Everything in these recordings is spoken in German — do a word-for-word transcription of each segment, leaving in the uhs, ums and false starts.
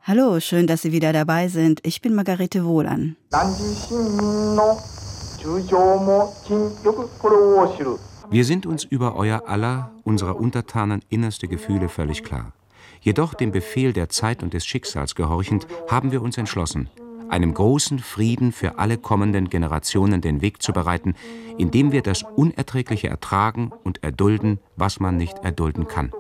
Hallo, schön, dass Sie wieder dabei sind. Ich bin Margarete Wohlan. Wir sind uns über euer aller, unserer Untertanen innerste Gefühle völlig klar. Jedoch dem Befehl der Zeit und des Schicksals gehorchend, haben wir uns entschlossen, einem großen Frieden für alle kommenden Generationen den Weg zu bereiten, indem wir das Unerträgliche ertragen und erdulden, was man nicht erdulden kann.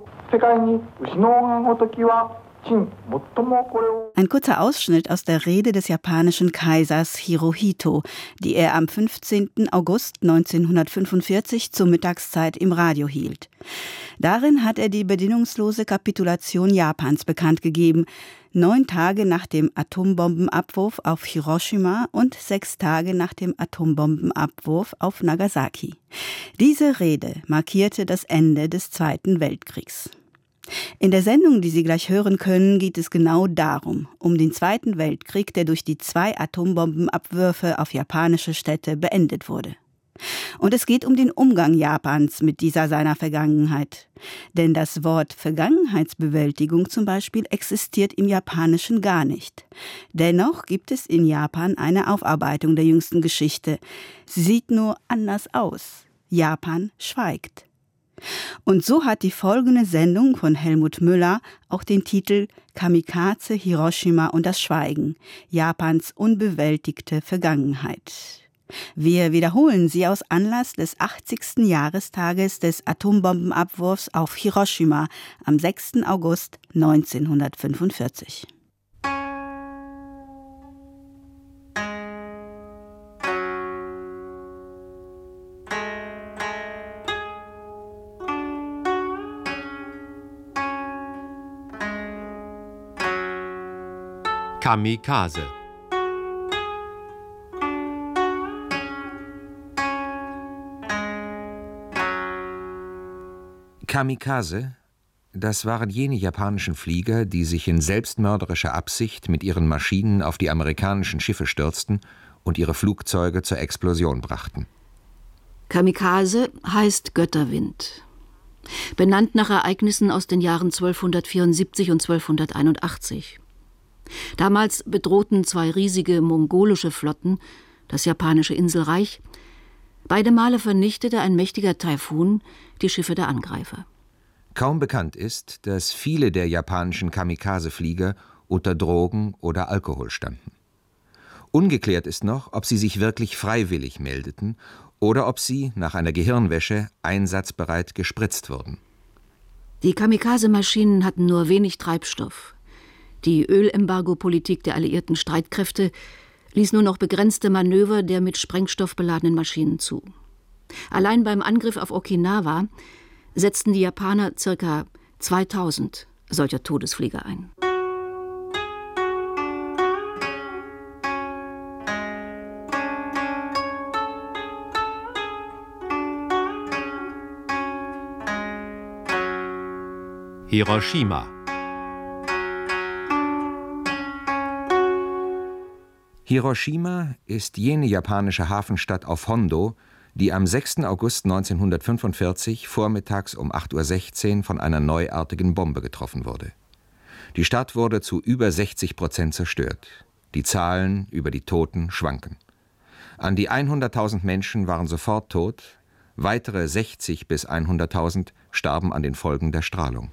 Ein kurzer Ausschnitt aus der Rede des japanischen Kaisers Hirohito, die er am fünfzehnten August neunzehnhundertfünfundvierzig zur Mittagszeit im Radio hielt. Darin hat er die bedingungslose Kapitulation Japans bekannt gegeben, neun Tage nach dem Atombombenabwurf auf Hiroshima und sechs Tage nach dem Atombombenabwurf auf Nagasaki. Diese Rede markierte das Ende des Zweiten Weltkriegs. In der Sendung, die Sie gleich hören können, geht es genau darum, um den Zweiten Weltkrieg, der durch die zwei Atombombenabwürfe auf japanische Städte beendet wurde. Und es geht um den Umgang Japans mit dieser seiner Vergangenheit. Denn das Wort Vergangenheitsbewältigung zum Beispiel existiert im Japanischen gar nicht. Dennoch gibt es in Japan eine Aufarbeitung der jüngsten Geschichte. Sie sieht nur anders aus. Japan schweigt. Und so hat die folgende Sendung von Helmut Müller auch den Titel Kamikaze, Hiroshima und das Schweigen, Japans unbewältigte Vergangenheit. Wir wiederholen sie aus Anlass des achtzigsten Jahrestages des Atombombenabwurfs auf Hiroshima am sechsten August neunzehnhundertfünfundvierzig. Kamikaze. Kamikaze, das waren jene japanischen Flieger, die sich in selbstmörderischer Absicht mit ihren Maschinen auf die amerikanischen Schiffe stürzten und ihre Flugzeuge zur Explosion brachten. Kamikaze heißt Götterwind. Benannt nach Ereignissen aus den Jahren zwölfhundertvierundsiebzig und zwölfhunderteinundachtzig. Damals bedrohten zwei riesige mongolische Flotten das japanische Inselreich. Beide Male vernichtete ein mächtiger Taifun die Schiffe der Angreifer. Kaum bekannt ist, dass viele der japanischen Kamikaze-Flieger unter Drogen oder Alkohol standen. Ungeklärt ist noch, ob sie sich wirklich freiwillig meldeten oder ob sie, nach einer Gehirnwäsche, einsatzbereit gespritzt wurden. Die Kamikaze-Maschinen hatten nur wenig Treibstoff. Die Ölembargo-Politik der alliierten Streitkräfte ließ nur noch begrenzte Manöver der mit Sprengstoff beladenen Maschinen zu. Allein beim Angriff auf Okinawa setzten die Japaner ca. zweitausend solcher Todesflieger ein. Hiroshima. Hiroshima ist jene japanische Hafenstadt auf Hondo, die am sechsten August neunzehnhundertfünfundvierzig vormittags um acht Uhr sechzehn von einer neuartigen Bombe getroffen wurde. Die Stadt wurde zu über sechzig Prozent zerstört. Die Zahlen über die Toten schwanken. An die hunderttausend Menschen waren sofort tot, weitere sechzig bis hunderttausend starben an den Folgen der Strahlung.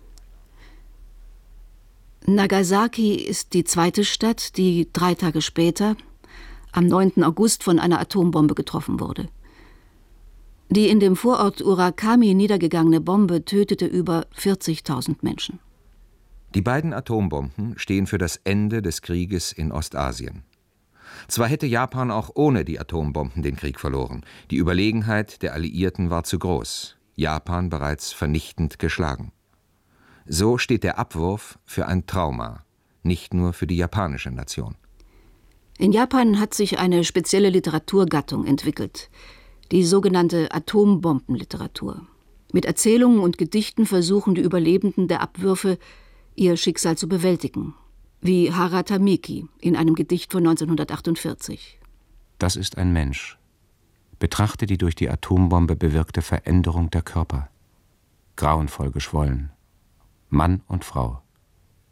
Nagasaki ist die zweite Stadt, die drei Tage später, am neunten August, von einer Atombombe getroffen wurde. Die in dem Vorort Urakami niedergegangene Bombe tötete über vierzigtausend Menschen. Die beiden Atombomben stehen für das Ende des Krieges in Ostasien. Zwar hätte Japan auch ohne die Atombomben den Krieg verloren. Die Überlegenheit der Alliierten war zu groß. Japan bereits vernichtend geschlagen. So steht der Abwurf für ein Trauma, nicht nur für die japanische Nation. In Japan hat sich eine spezielle Literaturgattung entwickelt, die sogenannte Atombombenliteratur. Mit Erzählungen und Gedichten versuchen die Überlebenden der Abwürfe, ihr Schicksal zu bewältigen, wie Harata Miki in einem Gedicht von neunzehnhundertachtundvierzig. Das ist ein Mensch. Betrachte die durch die Atombombe bewirkte Veränderung der Körper. Grauenvoll geschwollen. Mann und Frau.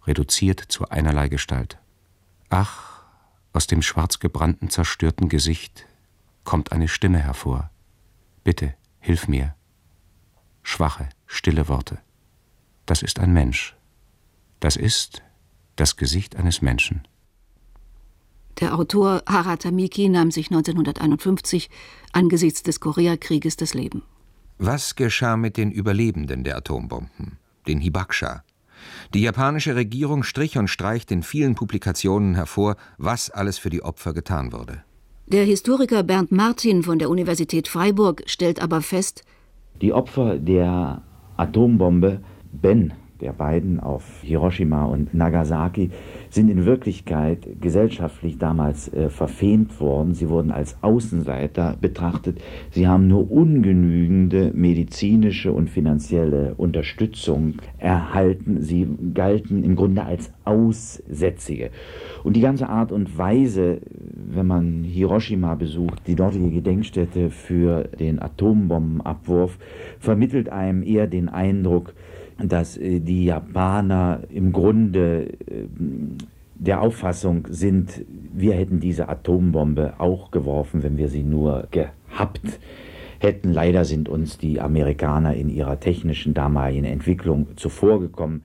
reduziert zu einerlei Gestalt. Ach, aus dem schwarzgebrannten, zerstörten Gesicht kommt eine Stimme hervor. Bitte, hilf mir. Schwache, stille Worte. Das ist ein Mensch. Das ist das Gesicht eines Menschen. Der Autor Harata Miki nahm sich neunzehnhunderteinundfünfzig angesichts des Koreakrieges das Leben. Was geschah mit den Überlebenden der Atombomben, den Hibakusha? Die japanische Regierung strich und streicht in vielen Publikationen hervor, was alles für die Opfer getan wurde. Der Historiker Bernd Martin von der Universität Freiburg stellt aber fest: Die Opfer der Atombombe, Ben, der beiden auf Hiroshima und Nagasaki, sind in Wirklichkeit gesellschaftlich damals äh, verfemt worden. Sie wurden als Außenseiter betrachtet. Sie haben nur ungenügende medizinische und finanzielle Unterstützung erhalten. Sie galten im Grunde als Aussätzige. Und die ganze Art und Weise, wenn man Hiroshima besucht, die dortige Gedenkstätte für den Atombombenabwurf, vermittelt einem eher den Eindruck, dass äh, die Japaner im Grunde äh, der Auffassung sind, wir hätten diese Atombombe auch geworfen, wenn wir sie nur gehabt hätten. Leider sind uns die Amerikaner in ihrer technischen damaligen Entwicklung zuvorgekommen.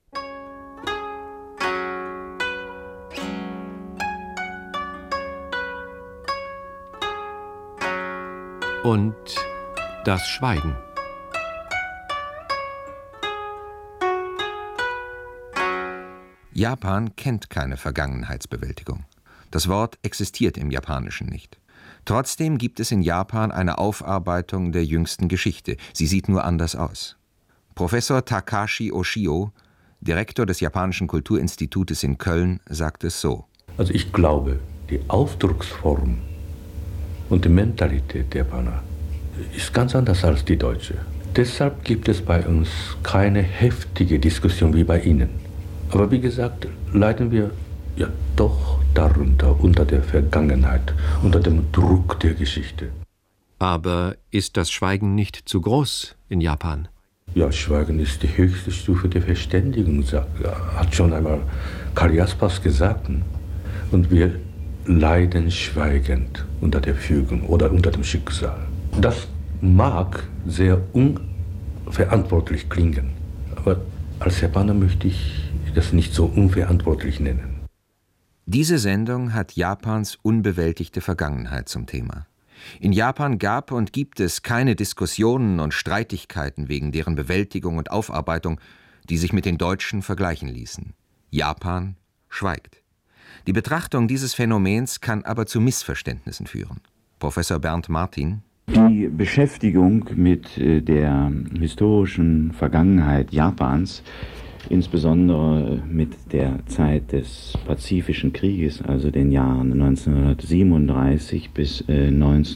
Und das Schweigen. Japan kennt keine Vergangenheitsbewältigung. Das Wort existiert im Japanischen nicht. Trotzdem gibt es in Japan eine Aufarbeitung der jüngsten Geschichte. Sie sieht nur anders aus. Professor Takashi Oshio, Direktor des Japanischen Kulturinstitutes in Köln, sagt es so. Also ich glaube, die Ausdrucksform und die Mentalität der Japaner ist ganz anders als die deutsche. Deshalb gibt es bei uns keine heftige Diskussion wie bei Ihnen. Aber wie gesagt, leiden wir ja doch darunter, unter der Vergangenheit, unter dem Druck der Geschichte. Aber ist das Schweigen nicht zu groß in Japan? Ja, Schweigen ist die höchste Stufe der Verständigung, hat schon einmal Karyaspas gesagt. Und wir leiden schweigend unter der Fügung oder unter dem Schicksal. Das mag sehr unverantwortlich klingen, aber als Japaner möchte ich das nicht so unverantwortlich nennen. Diese Sendung hat Japans unbewältigte Vergangenheit zum Thema. In Japan gab und gibt es keine Diskussionen und Streitigkeiten wegen deren Bewältigung und Aufarbeitung, die sich mit den Deutschen vergleichen ließen. Japan schweigt. Die Betrachtung dieses Phänomens kann aber zu Missverständnissen führen. Professor Bernd Martin: Die Beschäftigung mit der historischen Vergangenheit Japans, insbesondere mit der Zeit des Pazifischen Krieges, also den Jahren neunzehnhundertsiebenunddreißig bis äh,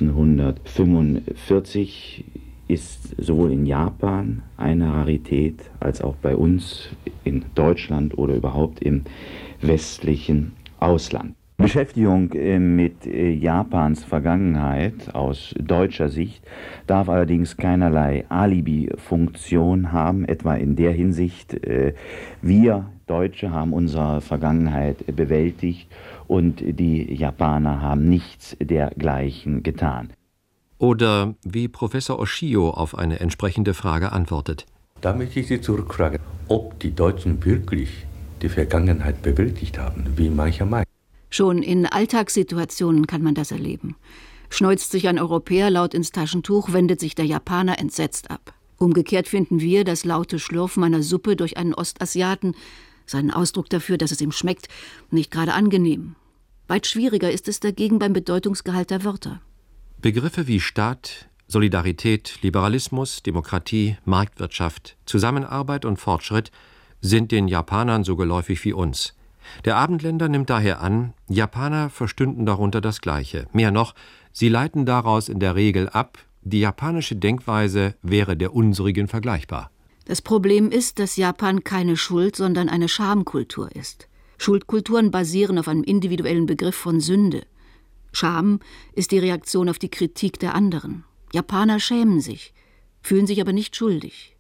neunzehnhundertfünfundvierzig, ist sowohl in Japan eine Rarität als auch bei uns in Deutschland oder überhaupt im westlichen Ausland. Beschäftigung mit Japans Vergangenheit aus deutscher Sicht darf allerdings keinerlei Alibi-Funktion haben, etwa in der Hinsicht, wir Deutsche haben unsere Vergangenheit bewältigt und die Japaner haben nichts dergleichen getan. Oder wie Professor Oshio auf eine entsprechende Frage antwortet: Da möchte ich Sie zurückfragen, ob die Deutschen wirklich die Vergangenheit bewältigt haben, wie mancher meint. Schon in Alltagssituationen kann man das erleben. Schneuzt sich ein Europäer laut ins Taschentuch, wendet sich der Japaner entsetzt ab. Umgekehrt finden wir das laute Schlürfen einer Suppe durch einen Ostasiaten, seinen Ausdruck dafür, dass es ihm schmeckt, nicht gerade angenehm. Weit schwieriger ist es dagegen beim Bedeutungsgehalt der Wörter. Begriffe wie Staat, Solidarität, Liberalismus, Demokratie, Marktwirtschaft, Zusammenarbeit und Fortschritt sind den Japanern so geläufig wie uns. Der Abendländer nimmt daher an, Japaner verstünden darunter das Gleiche. Mehr noch, sie leiten daraus in der Regel ab, die japanische Denkweise wäre der unsrigen vergleichbar. Das Problem ist, dass Japan keine Schuld, sondern eine Schamkultur ist. Schuldkulturen basieren auf einem individuellen Begriff von Sünde. Scham ist die Reaktion auf die Kritik der anderen. Japaner schämen sich, fühlen sich aber nicht schuldig.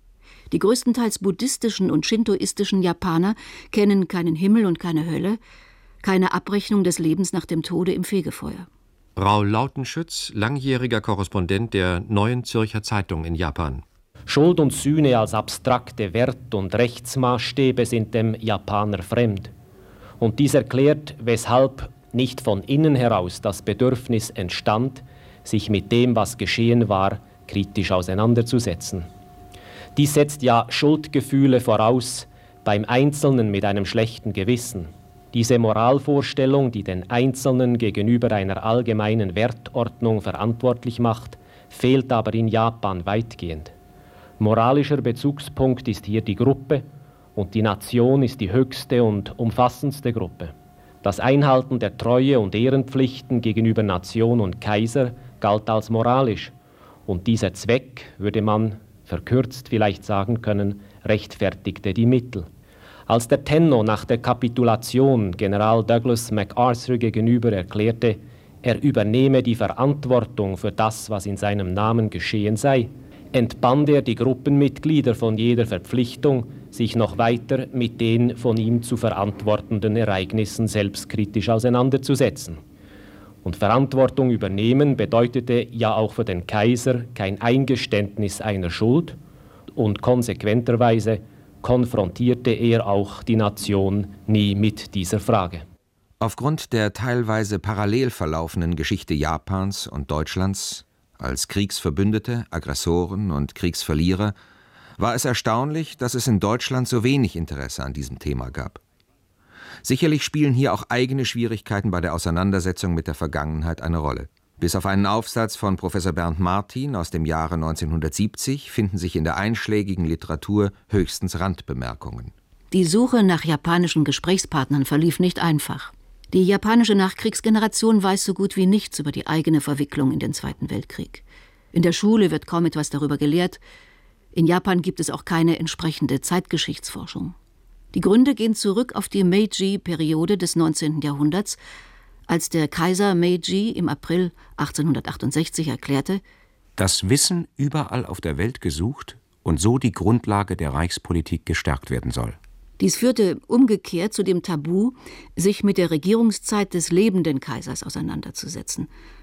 Die größtenteils buddhistischen und shintoistischen Japaner kennen keinen Himmel und keine Hölle, keine Abrechnung des Lebens nach dem Tode im Fegefeuer. Raul Lautenschütz, langjähriger Korrespondent der Neuen Zürcher Zeitung in Japan. Schuld und Sühne als abstrakte Wert- und Rechtsmaßstäbe sind dem Japaner fremd. Und dies erklärt, weshalb nicht von innen heraus das Bedürfnis entstand, sich mit dem, was geschehen war, kritisch auseinanderzusetzen. Dies setzt ja Schuldgefühle voraus beim Einzelnen mit einem schlechten Gewissen. Diese Moralvorstellung, die den Einzelnen gegenüber einer allgemeinen Wertordnung verantwortlich macht, fehlt aber in Japan weitgehend. Moralischer Bezugspunkt ist hier die Gruppe und die Nation ist die höchste und umfassendste Gruppe. Das Einhalten der Treue- und Ehrenpflichten gegenüber Nation und Kaiser galt als moralisch und dieser Zweck, würde man verkürzt vielleicht sagen können, rechtfertigte die Mittel. Als der Tenno nach der Kapitulation General Douglas MacArthur gegenüber erklärte, er übernehme die Verantwortung für das, was in seinem Namen geschehen sei, entband er die Gruppenmitglieder von jeder Verpflichtung, sich noch weiter mit den von ihm zu verantwortenden Ereignissen selbstkritisch auseinanderzusetzen. Und Verantwortung übernehmen bedeutete ja auch für den Kaiser kein Eingeständnis einer Schuld und konsequenterweise konfrontierte er auch die Nation nie mit dieser Frage. Aufgrund der teilweise parallel verlaufenden Geschichte Japans und Deutschlands als Kriegsverbündete, Aggressoren und Kriegsverlierer war es erstaunlich, dass es in Deutschland so wenig Interesse an diesem Thema gab. Sicherlich spielen hier auch eigene Schwierigkeiten bei der Auseinandersetzung mit der Vergangenheit eine Rolle. Bis auf einen Aufsatz von Professor Bernd Martin aus dem Jahre neunzehnhundertsiebzig finden sich in der einschlägigen Literatur höchstens Randbemerkungen. Die Suche nach japanischen Gesprächspartnern verlief nicht einfach. Die japanische Nachkriegsgeneration weiß so gut wie nichts über die eigene Verwicklung in den Zweiten Weltkrieg. In der Schule wird kaum etwas darüber gelehrt. In Japan gibt es auch keine entsprechende Zeitgeschichtsforschung. Die Gründe gehen zurück auf die Meiji-Periode des neunzehnten Jahrhunderts, als der Kaiser Meiji im April achtzehnhundertachtundsechzig erklärte: Das Wissen überall auf der Welt gesucht und so die Grundlage der Reichspolitik gestärkt werden soll. Dies führte umgekehrt zu dem Tabu, sich mit der Regierungszeit des lebenden Kaisers auseinanderzusetzen.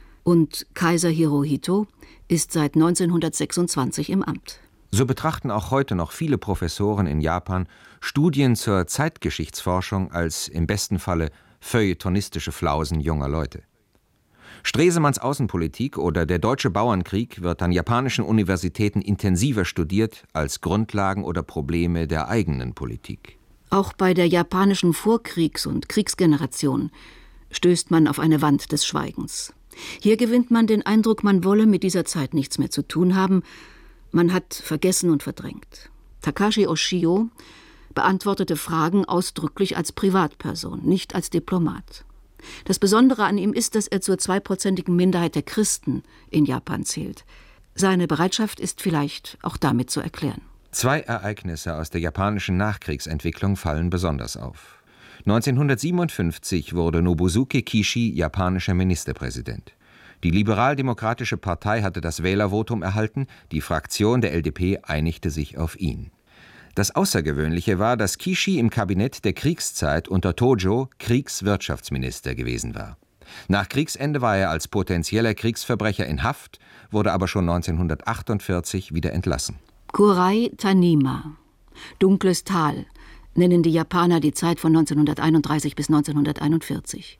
Und Kaiser Hirohito ist seit neunzehnhundertsechsundzwanzig im Amt. So betrachten auch heute noch viele Professoren in Japan Studien zur Zeitgeschichtsforschung als im besten Falle feuilletonistische Flausen junger Leute. Stresemanns Außenpolitik oder der Deutsche Bauernkrieg wird an japanischen Universitäten intensiver studiert als Grundlagen oder Probleme der eigenen Politik. Auch bei der japanischen Vorkriegs- und Kriegsgeneration stößt man auf eine Wand des Schweigens. Hier gewinnt man den Eindruck, man wolle mit dieser Zeit nichts mehr zu tun haben. Man hat vergessen und verdrängt. Takashi Oshio beantwortete Fragen ausdrücklich als Privatperson, nicht als Diplomat. Das Besondere an ihm ist, dass er zur zweiprozentigen Minderheit der Christen in Japan zählt. Seine Bereitschaft ist vielleicht auch damit zu erklären. Zwei Ereignisse aus der japanischen Nachkriegsentwicklung fallen besonders auf. neunzehnhundertsiebenundfünfzig wurde Nobusuke Kishi japanischer Ministerpräsident. Die Liberaldemokratische Partei hatte das Wählervotum erhalten, die Fraktion der L D P einigte sich auf ihn. Das Außergewöhnliche war, dass Kishi im Kabinett der Kriegszeit unter Tojo Kriegswirtschaftsminister gewesen war. Nach Kriegsende war er als potenzieller Kriegsverbrecher in Haft, wurde aber schon neunzehnhundertachtundvierzig wieder entlassen. Kurai Tanima, dunkles Tal, nennen die Japaner die Zeit von neunzehnhunderteinunddreißig bis neunzehnhunderteinundvierzig.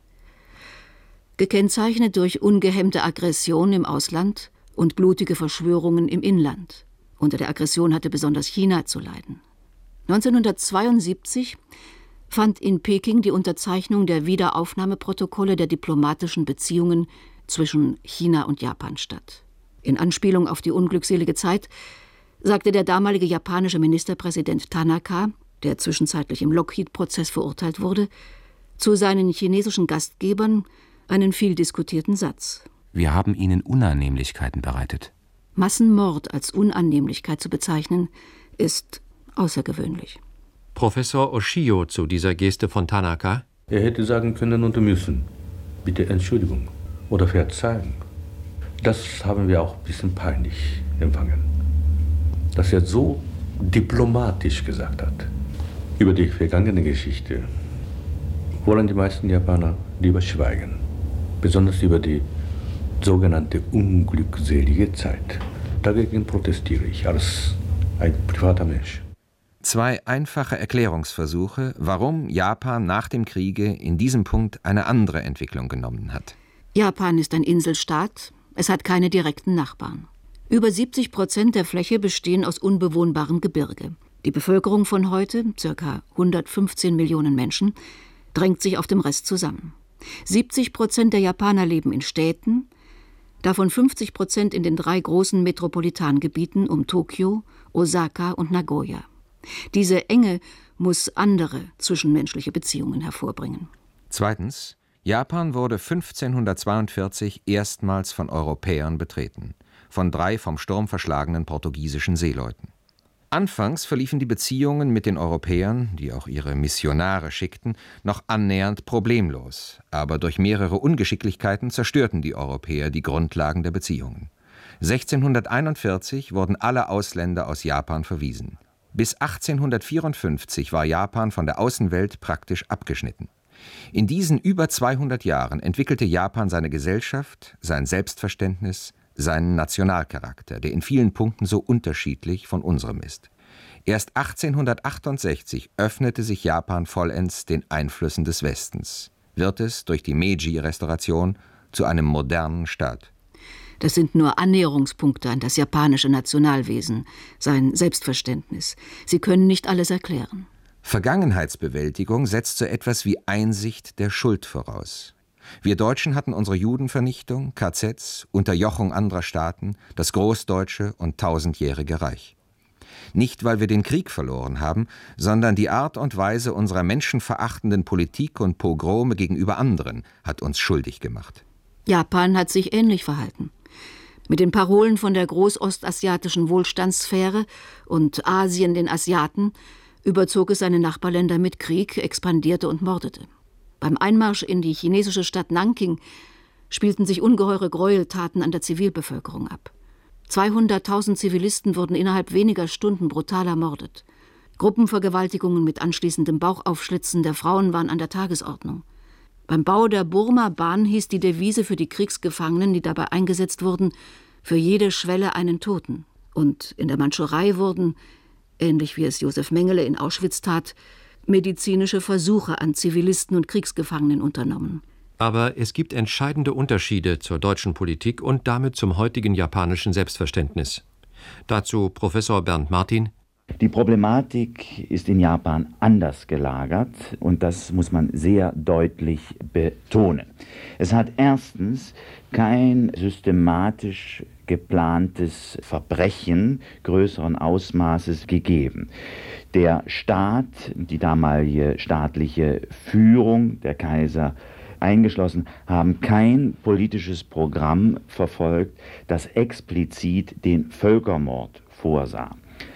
Gekennzeichnet durch ungehemmte Aggression im Ausland und blutige Verschwörungen im Inland. Unter der Aggression hatte besonders China zu leiden. neunzehnhundertzweiundsiebzig fand in Peking die Unterzeichnung der Wiederaufnahmeprotokolle der diplomatischen Beziehungen zwischen China und Japan statt. In Anspielung auf die unglückselige Zeit sagte der damalige japanische Ministerpräsident Tanaka, der zwischenzeitlich im Lockheed-Prozess verurteilt wurde, zu seinen chinesischen Gastgebern einen viel diskutierten Satz. Wir haben ihnen Unannehmlichkeiten bereitet. Massenmord als Unannehmlichkeit zu bezeichnen, ist außergewöhnlich. Professor Oshio zu dieser Geste von Tanaka: Er hätte sagen können und müssen, bitte Entschuldigung oder Verzeihung. Das haben wir auch ein bisschen peinlich empfangen. Dass er so diplomatisch gesagt hat. Über die vergangene Geschichte wollen die meisten Japaner lieber schweigen, besonders über die sogenannte unglückselige Zeit. Dagegen protestiere ich als ein privater Mensch. Zwei einfache Erklärungsversuche, warum Japan nach dem Kriege in diesem Punkt eine andere Entwicklung genommen hat. Japan ist ein Inselstaat, es hat keine direkten Nachbarn. Über siebzig Prozent der Fläche bestehen aus unbewohnbarem Gebirge. Die Bevölkerung von heute, ca. hundertfünfzehn Millionen Menschen, drängt sich auf dem Rest zusammen. siebzig Prozent der Japaner leben in Städten, davon fünfzig Prozent in den drei großen Metropolitangebieten um Tokio, Osaka und Nagoya. Diese Enge muss andere zwischenmenschliche Beziehungen hervorbringen. Zweitens, Japan wurde fünfzehnhundertzweiundvierzig erstmals von Europäern betreten, von drei vom Sturm verschlagenen portugiesischen Seeleuten. Anfangs verliefen die Beziehungen mit den Europäern, die auch ihre Missionare schickten, noch annähernd problemlos, aber durch mehrere Ungeschicklichkeiten zerstörten die Europäer die Grundlagen der Beziehungen. sechzehnhunderteinundvierzig wurden alle Ausländer aus Japan verwiesen. Bis achtzehnhundertvierundfünfzig war Japan von der Außenwelt praktisch abgeschnitten. In diesen über zweihundert Jahren entwickelte Japan seine Gesellschaft, sein Selbstverständnis, seinen Nationalcharakter, der in vielen Punkten so unterschiedlich von unserem ist. Erst achtzehnhundertachtundsechzig öffnete sich Japan vollends den Einflüssen des Westens, wird es durch die Meiji-Restauration zu einem modernen Staat. Das sind nur Annäherungspunkte an das japanische Nationalwesen, sein Selbstverständnis. Sie können nicht alles erklären. Vergangenheitsbewältigung setzt so etwas wie Einsicht der Schuld voraus. Wir Deutschen hatten unsere Judenvernichtung, K Zs, Unterjochung anderer Staaten, das Großdeutsche und tausendjährige Reich. Nicht, weil wir den Krieg verloren haben, sondern die Art und Weise unserer menschenverachtenden Politik und Pogrome gegenüber anderen hat uns schuldig gemacht. Japan hat sich ähnlich verhalten. Mit den Parolen von der großostasiatischen Wohlstandssphäre und Asien den Asiaten überzog es seine Nachbarländer mit Krieg, expandierte und mordete. Beim Einmarsch in die chinesische Stadt Nanking spielten sich ungeheure Gräueltaten an der Zivilbevölkerung ab. zweihunderttausend Zivilisten wurden innerhalb weniger Stunden brutal ermordet. Gruppenvergewaltigungen mit anschließendem Bauchaufschlitzen der Frauen waren an der Tagesordnung. Beim Bau der Burma-Bahn hieß die Devise für die Kriegsgefangenen, die dabei eingesetzt wurden, für jede Schwelle einen Toten. Und in der Mandschurei wurden, ähnlich wie es Josef Mengele in Auschwitz tat, medizinische Versuche an Zivilisten und Kriegsgefangenen unternommen. Aber es gibt entscheidende Unterschiede zur deutschen Politik und damit zum heutigen japanischen Selbstverständnis. Dazu Professor Bernd Martin. Die Problematik ist in Japan anders gelagert und das muss man sehr deutlich betonen. Es hat erstens kein systematisch geplantes Verbrechen größeren Ausmaßes gegeben. Der Staat, die damalige staatliche Führung, der Kaiser eingeschlossen, haben kein politisches Programm verfolgt, das explizit den Völkermord vorsah.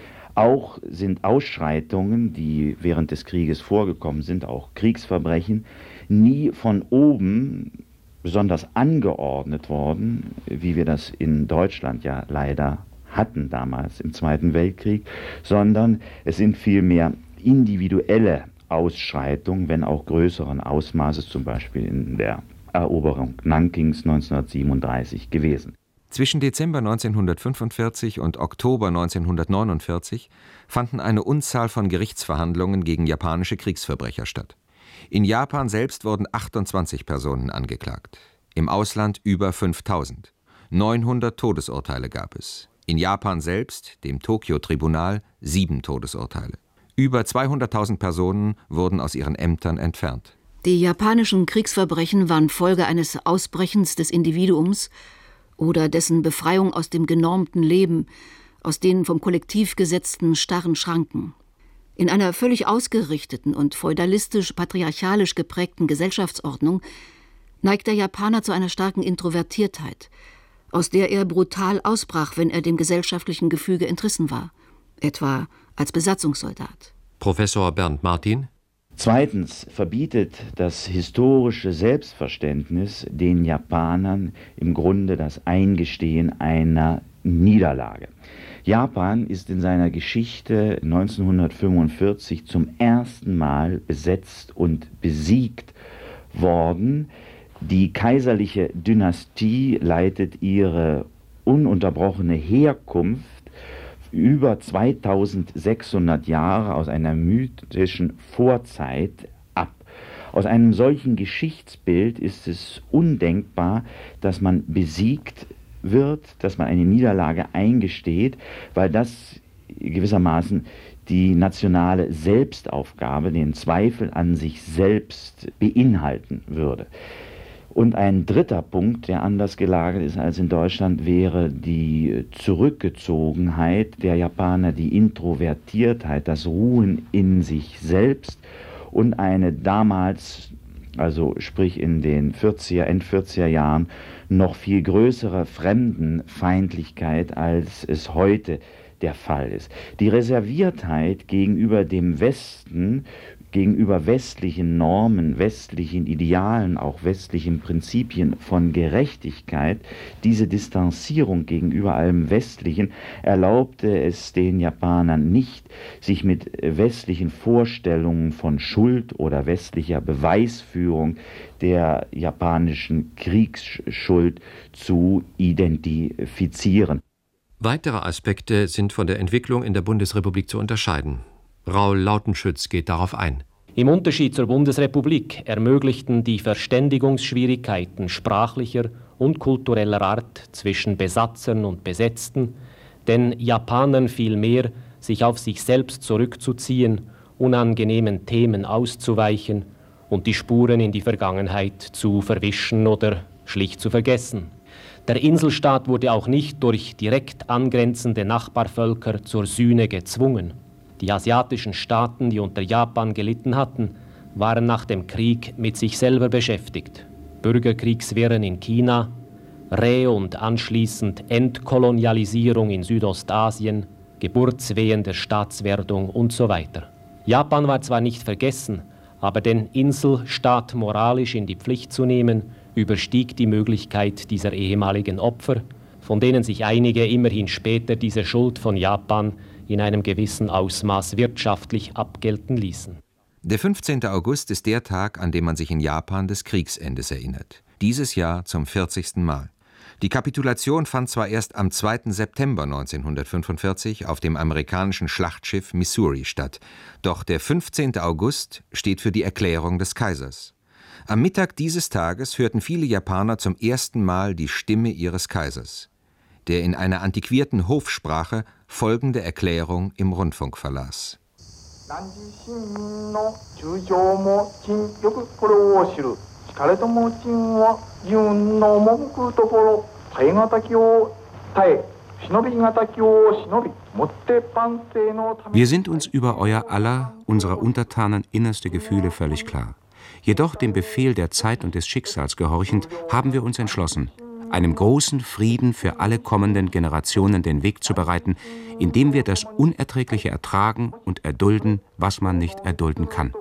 Auch sind Ausschreitungen, die während des Krieges vorgekommen sind, auch Kriegsverbrechen, nie von oben besonders angeordnet worden, wie wir das in Deutschland ja leider hatten damals im Zweiten Weltkrieg, sondern es sind vielmehr individuelle Ausschreitungen, wenn auch größeren Ausmaßes, zum Beispiel in der Eroberung Nankings neunzehnhundertsiebenunddreißig gewesen. Zwischen Dezember neunzehnhundertfünfundvierzig und Oktober neunzehnhundertneunundvierzig fanden eine Unzahl von Gerichtsverhandlungen gegen japanische Kriegsverbrecher statt. In Japan selbst wurden achtundzwanzig Personen angeklagt, im Ausland über fünftausend. neunhundert Todesurteile gab es. In Japan selbst, dem Tokio-Tribunal, sieben Todesurteile. Über zweihunderttausend Personen wurden aus ihren Ämtern entfernt. Die japanischen Kriegsverbrechen waren Folge eines Ausbrechens des Individuums oder dessen Befreiung aus dem genormten Leben, aus den vom Kollektiv gesetzten starren Schranken. In einer völlig ausgerichteten und feudalistisch-patriarchalisch geprägten Gesellschaftsordnung neigt der Japaner zu einer starken Introvertiertheit, aus der er brutal ausbrach, wenn er dem gesellschaftlichen Gefüge entrissen war, etwa als Besatzungssoldat. Professor Bernd Martin. Zweitens verbietet das historische Selbstverständnis den Japanern im Grunde das Eingestehen einer Niederlage. Japan ist in seiner Geschichte neunzehnhundertfünfundvierzig zum ersten Mal besetzt und besiegt worden. Die kaiserliche Dynastie leitet ihre ununterbrochene Herkunft über zweitausendsechshundert Jahre aus einer mythischen Vorzeit ab. Aus einem solchen Geschichtsbild ist es undenkbar, dass man besiegt wird, dass man eine Niederlage eingesteht, weil das gewissermaßen die nationale Selbstaufgabe, den Zweifel an sich selbst beinhalten würde. Und ein dritter Punkt, der anders gelagert ist als in Deutschland, wäre die Zurückgezogenheit der Japaner, die Introvertiertheit, das Ruhen in sich selbst und eine damals, also sprich in den vierziger, End-vierziger Jahren, noch viel größere Fremdenfeindlichkeit, als es heute der Fall ist. Die Reserviertheit gegenüber dem Westen, gegenüber westlichen Normen, westlichen Idealen, auch westlichen Prinzipien von Gerechtigkeit, diese Distanzierung gegenüber allem Westlichen erlaubte es den Japanern nicht, sich mit westlichen Vorstellungen von Schuld oder westlicher Beweisführung der japanischen Kriegsschuld zu identifizieren. Weitere Aspekte sind von der Entwicklung in der Bundesrepublik zu unterscheiden. Raul Lautenschütz geht darauf ein. Im Unterschied zur Bundesrepublik ermöglichten die Verständigungsschwierigkeiten sprachlicher und kultureller Art zwischen Besatzern und Besetzten den Japanern vielmehr, sich auf sich selbst zurückzuziehen, unangenehmen Themen auszuweichen und die Spuren in die Vergangenheit zu verwischen oder schlicht zu vergessen. Der Inselstaat wurde auch nicht durch direkt angrenzende Nachbarvölker zur Sühne gezwungen. Die asiatischen Staaten, die unter Japan gelitten hatten, waren nach dem Krieg mit sich selber beschäftigt. Bürgerkriegswirren in China, Re- und anschließend Entkolonialisierung in Südostasien, Geburtswehen der Staatswerdung und so weiter. Japan war zwar nicht vergessen, aber den Inselstaat moralisch in die Pflicht zu nehmen, überstieg die Möglichkeit dieser ehemaligen Opfer, von denen sich einige immerhin später diese Schuld von Japan in einem gewissen Ausmaß wirtschaftlich abgelten ließen. Der fünfzehnte August ist der Tag, an dem man sich in Japan des Kriegsendes erinnert. Dieses Jahr zum vierzigsten Mal. Die Kapitulation fand zwar erst am zweiten September neunzehnhundertfünfundvierzig auf dem amerikanischen Schlachtschiff Missouri statt, doch der fünfzehnte August steht für die Erklärung des Kaisers. Am Mittag dieses Tages hörten viele Japaner zum ersten Mal die Stimme ihres Kaisers, der in einer antiquierten Hofsprache folgende Erklärung im Rundfunk verlas. Wir sind uns über euer aller, unserer Untertanen innerste Gefühle völlig klar. Jedoch dem Befehl der Zeit und des Schicksals gehorchend, haben wir uns entschlossen, einem großen Frieden für alle kommenden Generationen den Weg zu bereiten, indem wir das Unerträgliche ertragen und erdulden, was man nicht erdulden kann.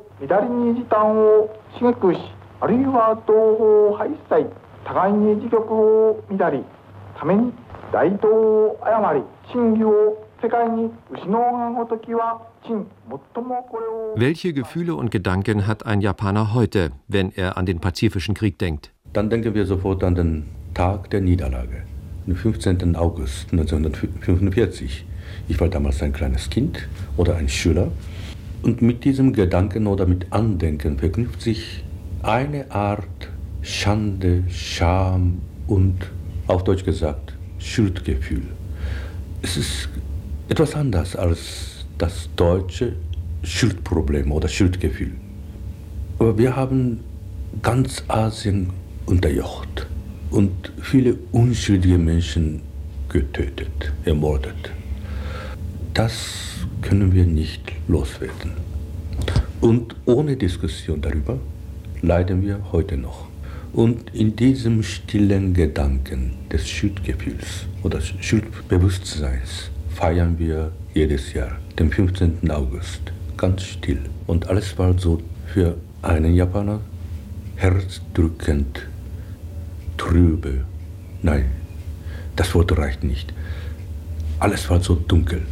Welche Gefühle und Gedanken hat ein Japaner heute, wenn er an den Pazifischen Krieg denkt? Dann denken wir sofort an den Tag der Niederlage, den fünfzehnten August neunzehnhundertfünfundvierzig. Ich war damals ein kleines Kind oder ein Schüler. Und mit diesem Gedanken oder mit Andenken verknüpft sich eine Art Schande, Scham und, auf Deutsch gesagt, Schuldgefühl. Es ist etwas anders als das deutsche Schuldproblem oder Schuldgefühl. Aber wir haben ganz Asien unterjocht und viele unschuldige Menschen getötet, ermordet. Das können wir nicht loswerden. Und ohne Diskussion darüber leiden wir heute noch. Und in diesem stillen Gedanken des Schuldgefühls oder Schuldbewusstseins feiern wir jedes Jahr den fünfzehnten August ganz still. Und alles war so für einen Japaner herzdrückend, trübe. Nein, das Wort reicht nicht. Alles war so dunkel.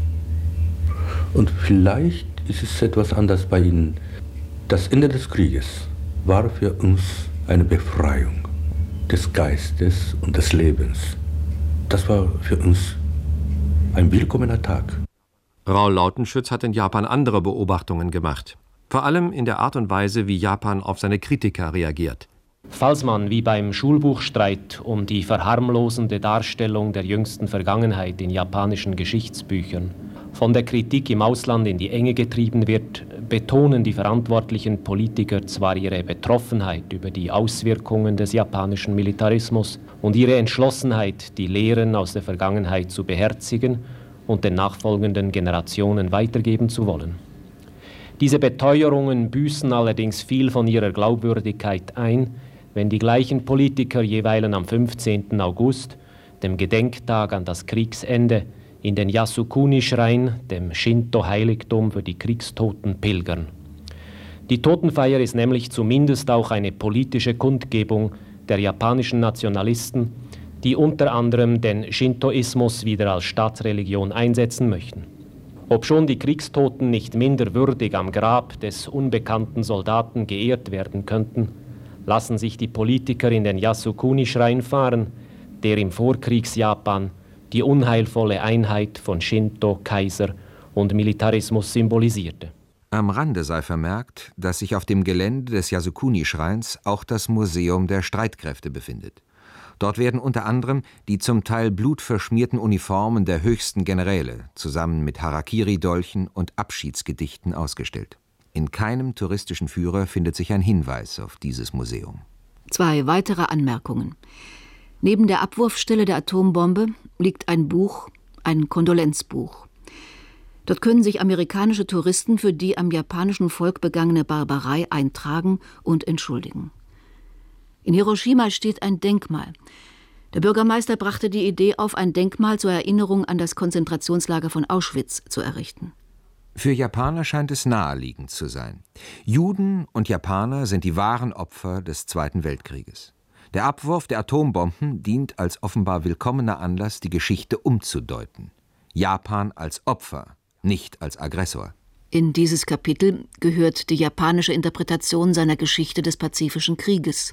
Und vielleicht ist es etwas anders bei ihnen. Das Ende des Krieges war für uns eine Befreiung des Geistes und des Lebens. Das war für uns ein willkommener Tag. Raul Lautenschütz hat in Japan andere Beobachtungen gemacht. Vor allem in der Art und Weise, wie Japan auf seine Kritiker reagiert. Falls man wie beim Schulbuchstreit um die verharmlosende Darstellung der jüngsten Vergangenheit in japanischen Geschichtsbüchern von der Kritik im Ausland in die Enge getrieben wird, betonen die verantwortlichen Politiker zwar ihre Betroffenheit über die Auswirkungen des japanischen Militarismus und ihre Entschlossenheit, die Lehren aus der Vergangenheit zu beherzigen und den nachfolgenden Generationen weitergeben zu wollen. Diese Beteuerungen büßen allerdings viel von ihrer Glaubwürdigkeit ein, wenn die gleichen Politiker jeweils am fünfzehnten August, dem Gedenktag an das Kriegsende, in den Yasukuni-Schrein, dem Shinto-Heiligtum für die Kriegstoten, pilgern. Die Totenfeier ist nämlich zumindest auch eine politische Kundgebung der japanischen Nationalisten, die unter anderem den Shintoismus wieder als Staatsreligion einsetzen möchten. Obschon die Kriegstoten nicht minder würdig am Grab des unbekannten Soldaten geehrt werden könnten, lassen sich die Politiker in den Yasukuni-Schrein fahren, der im Vorkriegsjapan die unheilvolle Einheit von Shinto, Kaiser und Militarismus symbolisierte. Am Rande sei vermerkt, dass sich auf dem Gelände des Yasukuni-Schreins auch das Museum der Streitkräfte befindet. Dort werden unter anderem die zum Teil blutverschmierten Uniformen der höchsten Generäle zusammen mit Harakiri-Dolchen und Abschiedsgedichten ausgestellt. In keinem touristischen Führer findet sich ein Hinweis auf dieses Museum. Zwei weitere Anmerkungen. Neben der Abwurfstelle der Atombombe liegt ein Buch, ein Kondolenzbuch. Dort können sich amerikanische Touristen für die am japanischen Volk begangene Barbarei eintragen und entschuldigen. In Hiroshima steht ein Denkmal. Der Bürgermeister brachte die Idee auf, ein Denkmal zur Erinnerung an das Konzentrationslager von Auschwitz zu errichten. Für Japaner scheint es naheliegend zu sein. Juden und Japaner sind die wahren Opfer des Zweiten Weltkrieges. Der Abwurf der Atombomben dient als offenbar willkommener Anlass, die Geschichte umzudeuten. Japan als Opfer, nicht als Aggressor. In dieses Kapitel gehört die japanische Interpretation seiner Geschichte des Pazifischen Krieges.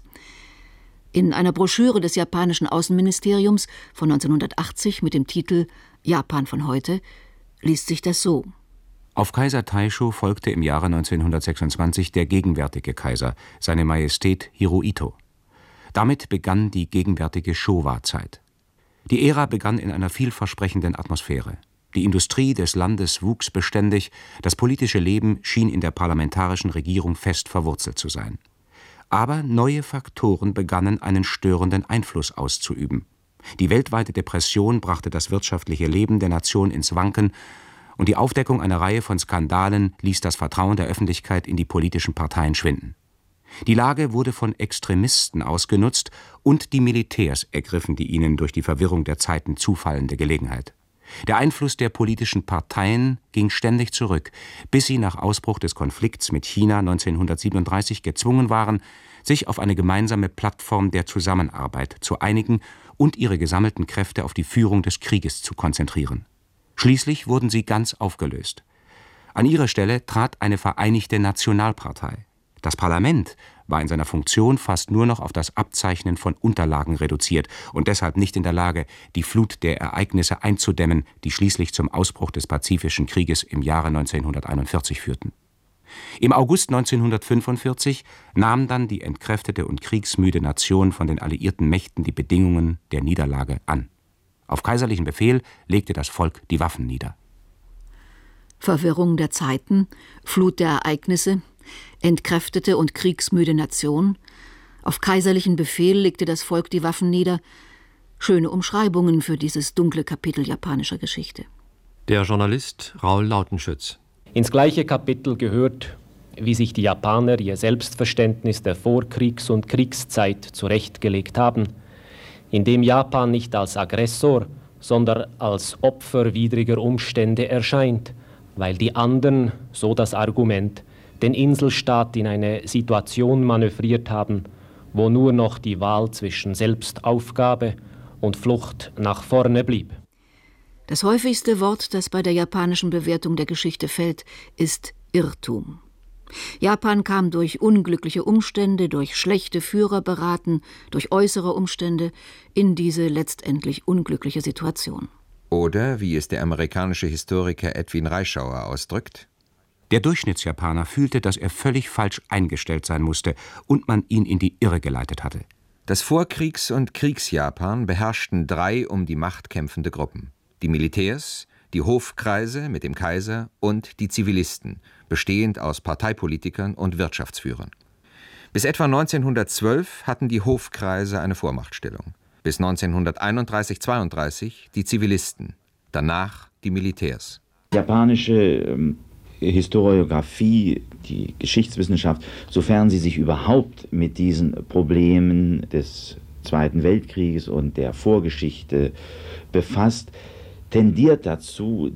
In einer Broschüre des japanischen Außenministeriums von neunzehnhundertachtzig mit dem Titel »Japan von heute« liest sich das so. Auf Kaiser Taisho folgte im Jahre neunzehnhundertsechsundzwanzig der gegenwärtige Kaiser, seine Majestät Hirohito. Damit begann die gegenwärtige Showa-Zeit. Die Ära begann in einer vielversprechenden Atmosphäre. Die Industrie des Landes wuchs beständig, das politische Leben schien in der parlamentarischen Regierung fest verwurzelt zu sein. Aber neue Faktoren begannen, einen störenden Einfluss auszuüben. Die weltweite Depression brachte das wirtschaftliche Leben der Nation ins Wanken und die Aufdeckung einer Reihe von Skandalen ließ das Vertrauen der Öffentlichkeit in die politischen Parteien schwinden. Die Lage wurde von Extremisten ausgenutzt und die Militärs ergriffen die ihnen durch die Verwirrung der Zeiten zufallende Gelegenheit. Der Einfluss der politischen Parteien ging ständig zurück, bis sie nach Ausbruch des Konflikts mit China neunzehnhundertsiebenunddreißig gezwungen waren, sich auf eine gemeinsame Plattform der Zusammenarbeit zu einigen und ihre gesammelten Kräfte auf die Führung des Krieges zu konzentrieren. Schließlich wurden sie ganz aufgelöst. An ihre Stelle trat eine Vereinigte Nationalpartei. Das Parlament war in seiner Funktion fast nur noch auf das Abzeichnen von Unterlagen reduziert und deshalb nicht in der Lage, die Flut der Ereignisse einzudämmen, die schließlich zum Ausbruch des Pazifischen Krieges im Jahre neunzehnhunderteinundvierzig führten. Im August neunzehnhundertfünfundvierzig nahm dann die entkräftete und kriegsmüde Nation von den alliierten Mächten die Bedingungen der Niederlage an. Auf kaiserlichen Befehl legte das Volk die Waffen nieder. Verwirrung der Zeiten, Flut der Ereignisse, entkräftete und kriegsmüde Nation. Auf kaiserlichen Befehl legte das Volk die Waffen nieder. Schöne Umschreibungen für dieses dunkle Kapitel japanischer Geschichte. Der Journalist Raul Lautenschütz. Ins gleiche Kapitel gehört, wie sich die Japaner ihr Selbstverständnis der Vorkriegs- und Kriegszeit zurechtgelegt haben, indem Japan nicht als Aggressor, sondern als Opfer widriger Umstände erscheint, weil die anderen, so das Argument, den Inselstaat in eine Situation manövriert haben, wo nur noch die Wahl zwischen Selbstaufgabe und Flucht nach vorne blieb. Das häufigste Wort, das bei der japanischen Bewertung der Geschichte fällt, ist Irrtum. Japan kam durch unglückliche Umstände, durch schlechte Führer beraten, durch äußere Umstände in diese letztendlich unglückliche Situation. Oder, wie es der amerikanische Historiker Edwin Reischauer ausdrückt: Der Durchschnittsjapaner fühlte, dass er völlig falsch eingestellt sein musste und man ihn in die Irre geleitet hatte. Das Vorkriegs- und Kriegsjapan beherrschten drei um die Macht kämpfende Gruppen: die Militärs, die Hofkreise mit dem Kaiser und die Zivilisten, bestehend aus Parteipolitikern und Wirtschaftsführern. Bis etwa neunzehnhundertzwölf hatten die Hofkreise eine Vormachtstellung, bis neunzehnhunderteinunddreißig zweiunddreißig die Zivilisten, danach die Militärs. Japanische ähm, Historiographie, die Geschichtswissenschaft, sofern sie sich überhaupt mit diesen Problemen des Zweiten Weltkrieges und der Vorgeschichte befasst, tendiert dazu,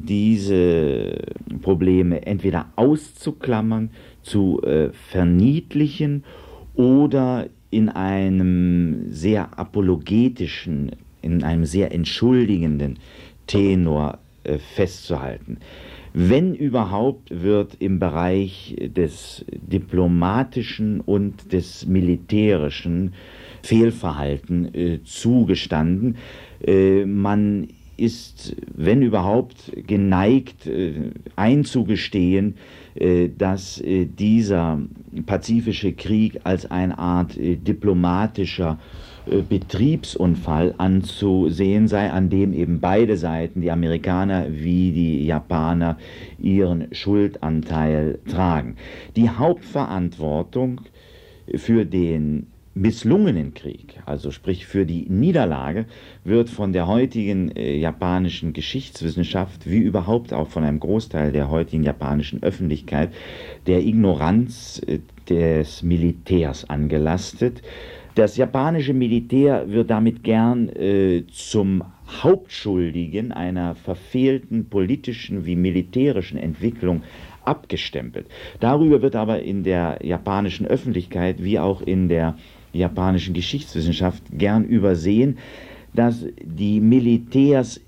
diese Probleme entweder auszuklammern, zu äh, verniedlichen oder in einem sehr apologetischen, in einem sehr entschuldigenden Tenor äh, festzuhalten. Wenn überhaupt, wird im Bereich des diplomatischen und des militärischen Fehlverhalten äh, zugestanden. Äh, man ist, wenn überhaupt, geneigt äh, einzugestehen, äh, dass äh, dieser pazifische Krieg als eine Art äh, diplomatischer äh, Betriebsunfall anzusehen sei, an dem eben beide Seiten, die Amerikaner wie die Japaner, ihren Schuldanteil tragen. Die Hauptverantwortung für den misslungenen Krieg, also sprich für die Niederlage, wird von der heutigen äh, japanischen Geschichtswissenschaft, wie überhaupt auch von einem Großteil der heutigen japanischen Öffentlichkeit, der Ignoranz äh, des Militärs angelastet. Das japanische Militär wird damit gern äh, zum Hauptschuldigen einer verfehlten politischen wie militärischen Entwicklung abgestempelt. Darüber wird aber in der japanischen Öffentlichkeit wie auch in der japanischen Geschichtswissenschaft gern übersehen, dass die Militärs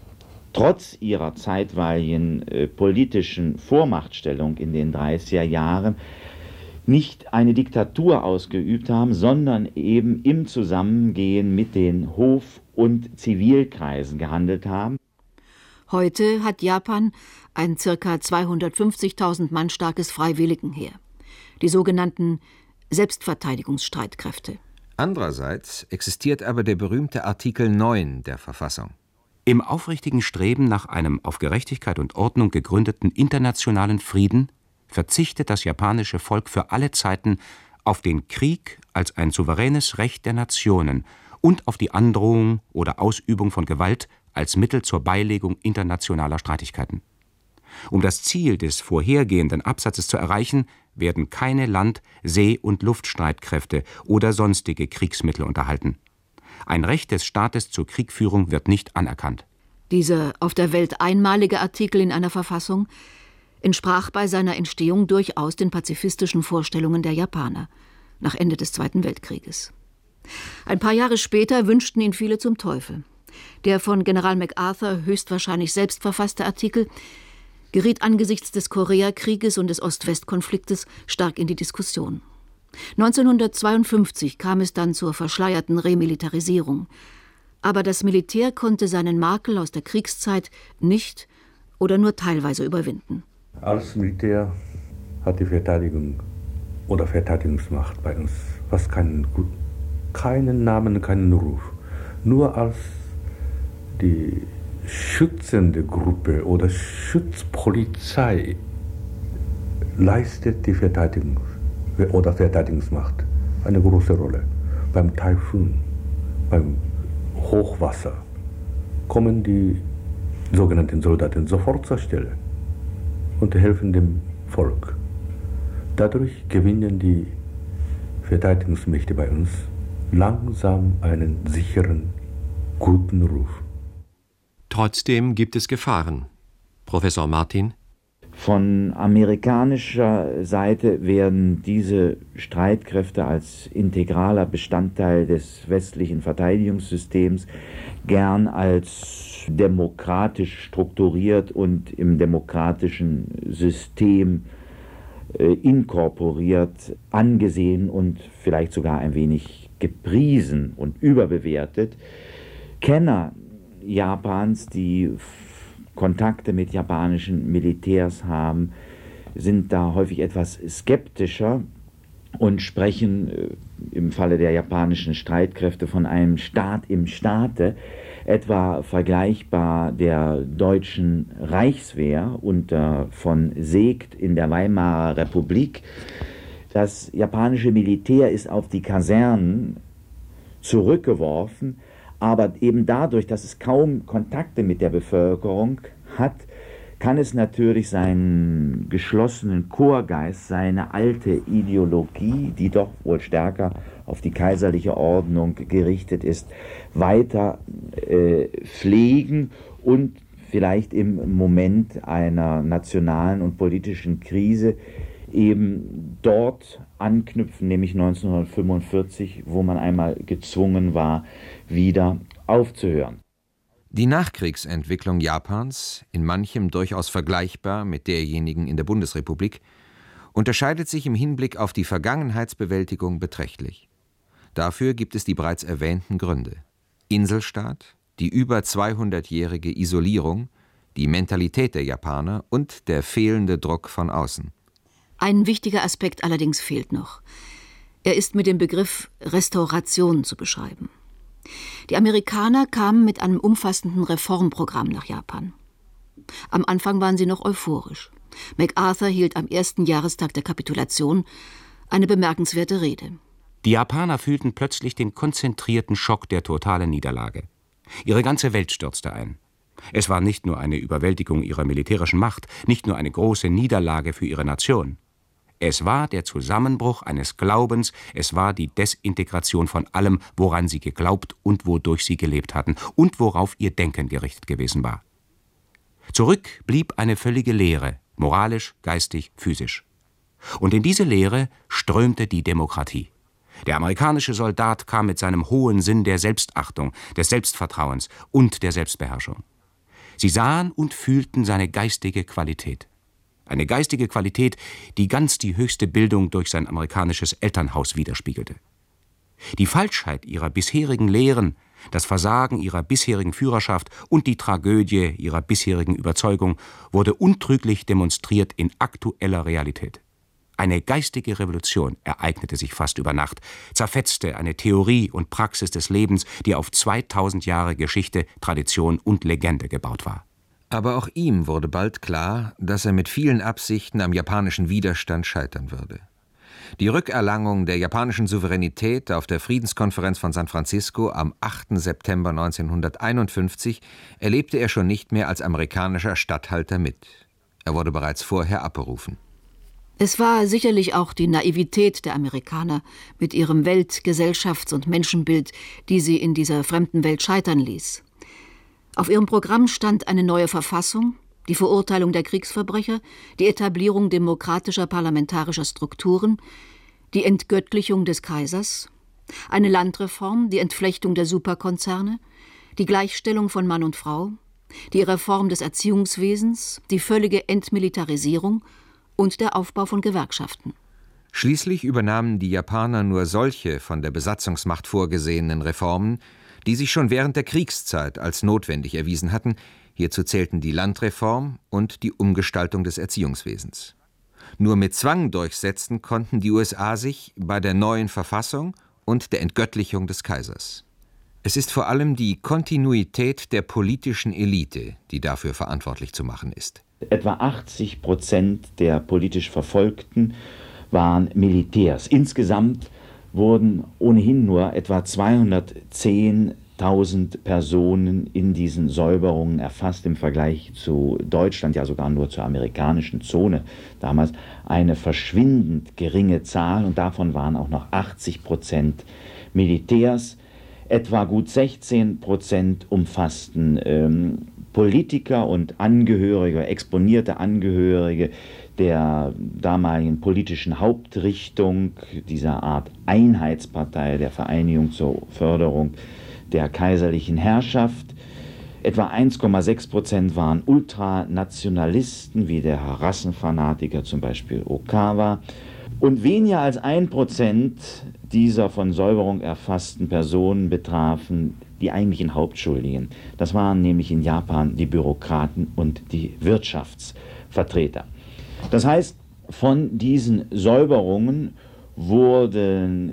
trotz ihrer zeitweiligen äh, politischen Vormachtstellung in den dreißiger Jahren nicht eine Diktatur ausgeübt haben, sondern eben im Zusammengehen mit den Hof- und Zivilkreisen gehandelt haben. Heute hat Japan ein ca. zweihundertfünfzigtausend Mann starkes Freiwilligenheer, die sogenannten Selbstverteidigungsstreitkräfte. Andererseits existiert aber der berühmte Artikel neun der Verfassung. Im aufrichtigen Streben nach einem auf Gerechtigkeit und Ordnung gegründeten internationalen Frieden verzichtet das japanische Volk für alle Zeiten auf den Krieg als ein souveränes Recht der Nationen und auf die Androhung oder Ausübung von Gewalt als Mittel zur Beilegung internationaler Streitigkeiten. Um das Ziel des vorhergehenden Absatzes zu erreichen, werden keine Land-, See- und Luftstreitkräfte oder sonstige Kriegsmittel unterhalten. Ein Recht des Staates zur Kriegführung wird nicht anerkannt. Dieser auf der Welt einmalige Artikel in einer Verfassung entsprach bei seiner Entstehung durchaus den pazifistischen Vorstellungen der Japaner nach Ende des Zweiten Weltkrieges. Ein paar Jahre später wünschten ihn viele zum Teufel. Der von General MacArthur höchstwahrscheinlich selbst verfasste Artikel geriet angesichts des Koreakrieges und des Ost-West-Konfliktes stark in die Diskussion. neunzehnhundertzweiundfünfzig kam es dann zur verschleierten Remilitarisierung. Aber das Militär konnte seinen Makel aus der Kriegszeit nicht oder nur teilweise überwinden. Als Militär hat die Verteidigung oder Verteidigungsmacht bei uns fast keinen, keinen Namen, keinen Ruf. Nur als die schützende Gruppe oder Schutzpolizei leistet die Verteidigung oder Verteidigungsmacht eine große Rolle. Beim Taifun, beim Hochwasser kommen die sogenannten Soldaten sofort zur Stelle und helfen dem Volk. Dadurch gewinnen die Verteidigungsmächte bei uns langsam einen sicheren, guten Ruf. Trotzdem gibt es Gefahren. Professor Martin? Von amerikanischer Seite werden diese Streitkräfte als integraler Bestandteil des westlichen Verteidigungssystems gern als demokratisch strukturiert und im demokratischen System äh, inkorporiert angesehen und vielleicht sogar ein wenig gepriesen und überbewertet. Kenner Japans, die Kontakte mit japanischen Militärs haben, sind da häufig etwas skeptischer und sprechen äh, im Falle der japanischen Streitkräfte von einem Staat im Staate, etwa vergleichbar der deutschen Reichswehr unter von Seeckt in der Weimarer Republik. Das japanische Militär ist auf die Kasernen zurückgeworfen, aber eben dadurch, dass es kaum Kontakte mit der Bevölkerung hat, kann es natürlich seinen geschlossenen Chorgeist, seine alte Ideologie, die doch wohl stärker auf die kaiserliche Ordnung gerichtet ist, weiter äh, pflegen und vielleicht im Moment einer nationalen und politischen Krise eben dort anknüpfen, nämlich neunzehnhundertfünfundvierzig, wo man einmal gezwungen war, wieder aufzuhören. Die Nachkriegsentwicklung Japans, in manchem durchaus vergleichbar mit derjenigen in der Bundesrepublik, unterscheidet sich im Hinblick auf die Vergangenheitsbewältigung beträchtlich. Dafür gibt es die bereits erwähnten Gründe: Inselstaat, die über zweihundertjährige Isolierung, die Mentalität der Japaner und der fehlende Druck von außen. Ein wichtiger Aspekt allerdings fehlt noch. Er ist mit dem Begriff Restauration zu beschreiben. Die Amerikaner kamen mit einem umfassenden Reformprogramm nach Japan. Am Anfang waren sie noch euphorisch. MacArthur hielt am ersten Jahrestag der Kapitulation eine bemerkenswerte Rede. Die Japaner fühlten plötzlich den konzentrierten Schock der totalen Niederlage. Ihre ganze Welt stürzte ein. Es war nicht nur eine Überwältigung ihrer militärischen Macht, nicht nur eine große Niederlage für ihre Nation. Es war der Zusammenbruch eines Glaubens, es war die Desintegration von allem, woran sie geglaubt und wodurch sie gelebt hatten und worauf ihr Denken gerichtet gewesen war. Zurück blieb eine völlige Leere, moralisch, geistig, physisch. Und in diese Leere strömte die Demokratie. Der amerikanische Soldat kam mit seinem hohen Sinn der Selbstachtung, des Selbstvertrauens und der Selbstbeherrschung. Sie sahen und fühlten seine geistige Qualität. Eine geistige Qualität, die ganz die höchste Bildung durch sein amerikanisches Elternhaus widerspiegelte. Die Falschheit ihrer bisherigen Lehren, das Versagen ihrer bisherigen Führerschaft und die Tragödie ihrer bisherigen Überzeugung wurde untrüglich demonstriert in aktueller Realität. Eine geistige Revolution ereignete sich fast über Nacht, zerfetzte eine Theorie und Praxis des Lebens, die auf zweitausend Jahre Geschichte, Tradition und Legende gebaut war. Aber auch ihm wurde bald klar, dass er mit vielen Absichten am japanischen Widerstand scheitern würde. Die Rückerlangung der japanischen Souveränität auf der Friedenskonferenz von San Francisco am achten September neunzehnhunderteinundfünfzig erlebte er schon nicht mehr als amerikanischer Statthalter mit. Er wurde bereits vorher abberufen. Es war sicherlich auch die Naivität der Amerikaner mit ihrem Welt-, Gesellschafts- und Menschenbild, die sie in dieser fremden Welt scheitern ließ. Auf ihrem Programm stand eine neue Verfassung, die Verurteilung der Kriegsverbrecher, die Etablierung demokratischer parlamentarischer Strukturen, die Entgöttlichung des Kaisers, eine Landreform, die Entflechtung der Superkonzerne, die Gleichstellung von Mann und Frau, die Reform des Erziehungswesens, die völlige Entmilitarisierung und der Aufbau von Gewerkschaften. Schließlich übernahmen die Japaner nur solche von der Besatzungsmacht vorgesehenen Reformen, die sich schon während der Kriegszeit als notwendig erwiesen hatten. Hierzu zählten die Landreform und die Umgestaltung des Erziehungswesens. Nur mit Zwang durchsetzen konnten die U S A sich bei der neuen Verfassung und der Entgöttlichung des Kaisers. Es ist vor allem die Kontinuität der politischen Elite, die dafür verantwortlich zu machen ist. Etwa achtzig Prozent der politisch Verfolgten waren Militärs. Insgesamt wurden ohnehin nur etwa zweihundertzehntausend Personen in diesen Säuberungen erfasst, im Vergleich zu Deutschland, ja sogar nur zur amerikanischen Zone damals, eine verschwindend geringe Zahl, und davon waren auch noch achtzig Prozent Militärs. Etwa gut sechzehn Prozent umfassten ähm, Politiker und Angehörige, exponierte Angehörige der damaligen politischen Hauptrichtung, dieser Art Einheitspartei der Vereinigung zur Förderung der kaiserlichen Herrschaft. Etwa eins Komma sechs Prozent waren Ultranationalisten, wie der Rassenfanatiker zum Beispiel Okawa. Und weniger als ein Prozent dieser von Säuberung erfassten Personen betrafen die eigentlichen Hauptschuldigen. Das waren nämlich in Japan die Bürokraten und die Wirtschaftsvertreter. Das heißt, von diesen Säuberungen wurden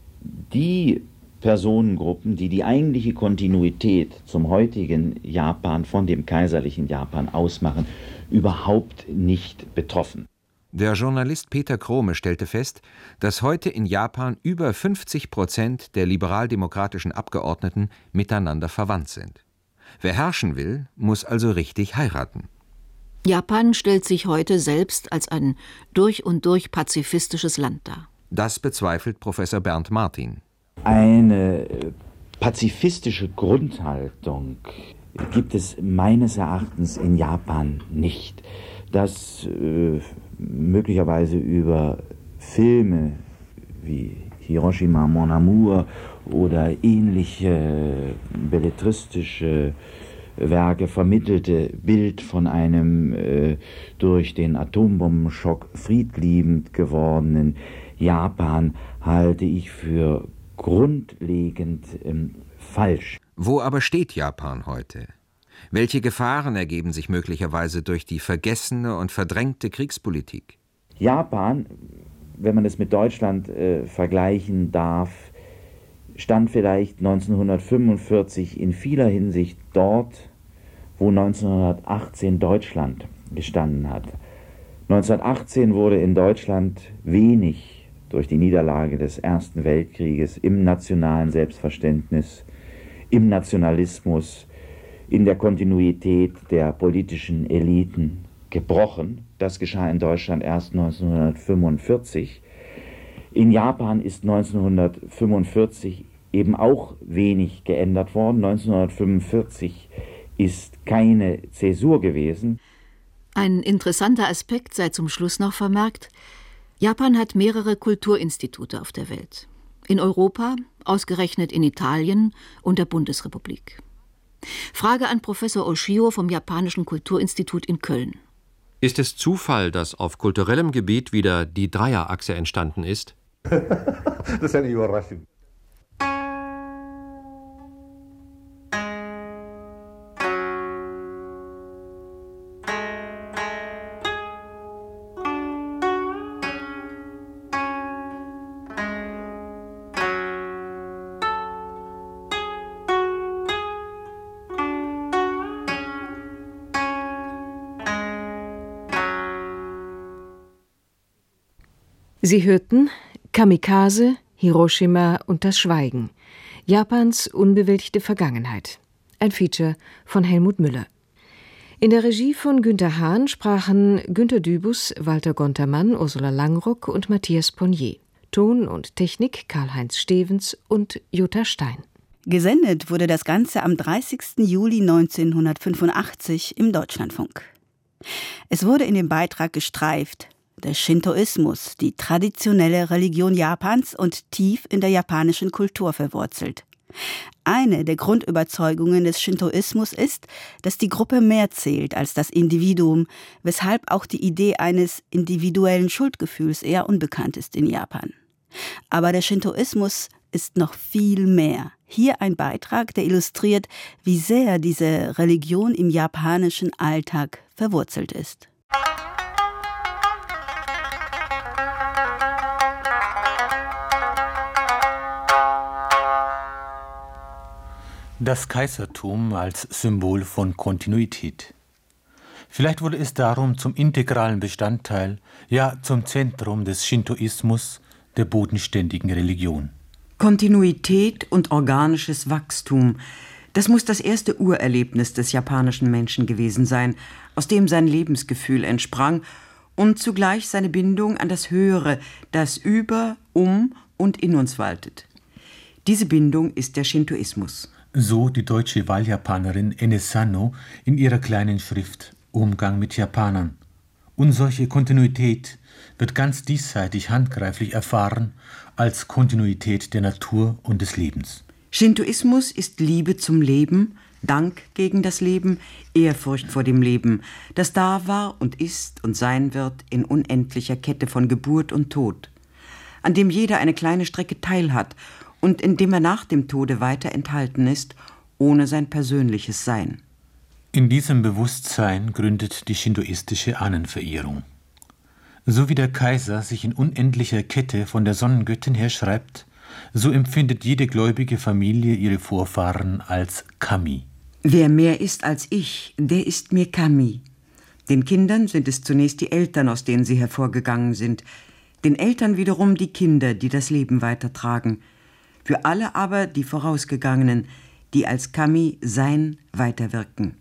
die Personengruppen, die die eigentliche Kontinuität zum heutigen Japan, von dem kaiserlichen Japan ausmachen, überhaupt nicht betroffen. Der Journalist Peter Krome stellte fest, dass heute in Japan über fünfzig Prozent der liberaldemokratischen Abgeordneten miteinander verwandt sind. Wer herrschen will, muss also richtig heiraten. Japan stellt sich heute selbst als ein durch und durch pazifistisches Land dar. Das bezweifelt Professor Bernd Martin. Eine pazifistische Grundhaltung gibt es meines Erachtens in Japan nicht. Das äh, möglicherweise über Filme wie Hiroshima, Mon Amour oder ähnliche belletristische Werke vermittelte Bild von einem äh, durch den Atombombenschock friedliebend gewordenen Japan halte ich für grundlegend ähm, falsch. Wo aber steht Japan heute? Welche Gefahren ergeben sich möglicherweise durch die vergessene und verdrängte Kriegspolitik? Japan, wenn man es mit Deutschland äh, vergleichen darf, stand vielleicht neunzehnhundertfünfundvierzig in vieler Hinsicht dort, wo neunzehnhundertachtzehn Deutschland gestanden hat. neunzehnhundertachtzehn wurde in Deutschland wenig durch die Niederlage des Ersten Weltkrieges im nationalen Selbstverständnis, im Nationalismus, in der Kontinuität der politischen Eliten gebrochen. Das geschah in Deutschland erst neunzehnhundertfünfundvierzig. In Japan ist neunzehnhundertfünfundvierzig eben auch wenig geändert worden. neunzehnhundertfünfundvierzig ist keine Zäsur gewesen. Ein interessanter Aspekt sei zum Schluss noch vermerkt: Japan hat mehrere Kulturinstitute auf der Welt. In Europa, ausgerechnet in Italien und der Bundesrepublik. Frage an Professor Oshio vom Japanischen Kulturinstitut in Köln. Ist es Zufall, dass auf kulturellem Gebiet wieder die Dreierachse entstanden ist? Das ist eine Überraschung. Sie hörten Kamikaze, Hiroshima und das Schweigen. Japans unbewältigte Vergangenheit. Ein Feature von Helmut Müller. In der Regie von Günter Hahn sprachen Günter Dübus, Walter Gontermann, Ursula Langrock und Matthias Ponnier. Ton und Technik Karl-Heinz Stevens und Jutta Stein. Gesendet wurde das Ganze am dreißigsten Juli neunzehnhundertfünfundachtzig im Deutschlandfunk. Es wurde in dem Beitrag gestreift: der Shintoismus, die traditionelle Religion Japans und tief in der japanischen Kultur verwurzelt. Eine der Grundüberzeugungen des Shintoismus ist, dass die Gruppe mehr zählt als das Individuum, weshalb auch die Idee eines individuellen Schuldgefühls eher unbekannt ist in Japan. Aber der Shintoismus ist noch viel mehr. Hier ein Beitrag, der illustriert, wie sehr diese Religion im japanischen Alltag verwurzelt ist. Das Kaisertum als Symbol von Kontinuität. Vielleicht wurde es darum zum integralen Bestandteil, ja zum Zentrum des Shintoismus, der bodenständigen Religion. Kontinuität und organisches Wachstum, das muss das erste Urerlebnis des japanischen Menschen gewesen sein, aus dem sein Lebensgefühl entsprang und zugleich seine Bindung an das Höhere, das über, um und in uns waltet. Diese Bindung ist der Shintoismus. So die deutsche Wahljapanerin Ene Sano in ihrer kleinen Schrift Umgang mit Japanern. Und solche Kontinuität wird ganz diesseitig handgreiflich erfahren als Kontinuität der Natur und des Lebens. Shintoismus ist Liebe zum Leben, Dank gegen das Leben, Ehrfurcht vor dem Leben, das da war und ist und sein wird in unendlicher Kette von Geburt und Tod, an dem jeder eine kleine Strecke teilhat und in dem er nach dem Tode weiter enthalten ist, ohne sein persönliches Sein. In diesem Bewusstsein gründet die shintoistische Ahnenverehrung. So wie der Kaiser sich in unendlicher Kette von der Sonnengöttin her schreibt, so empfindet jede gläubige Familie ihre Vorfahren als Kami. Wer mehr ist als ich, der ist mir Kami. Den Kindern sind es zunächst die Eltern, aus denen sie hervorgegangen sind, den Eltern wiederum die Kinder, die das Leben weitertragen. Für alle aber die Vorausgegangenen, die als Kami Sein weiterwirken.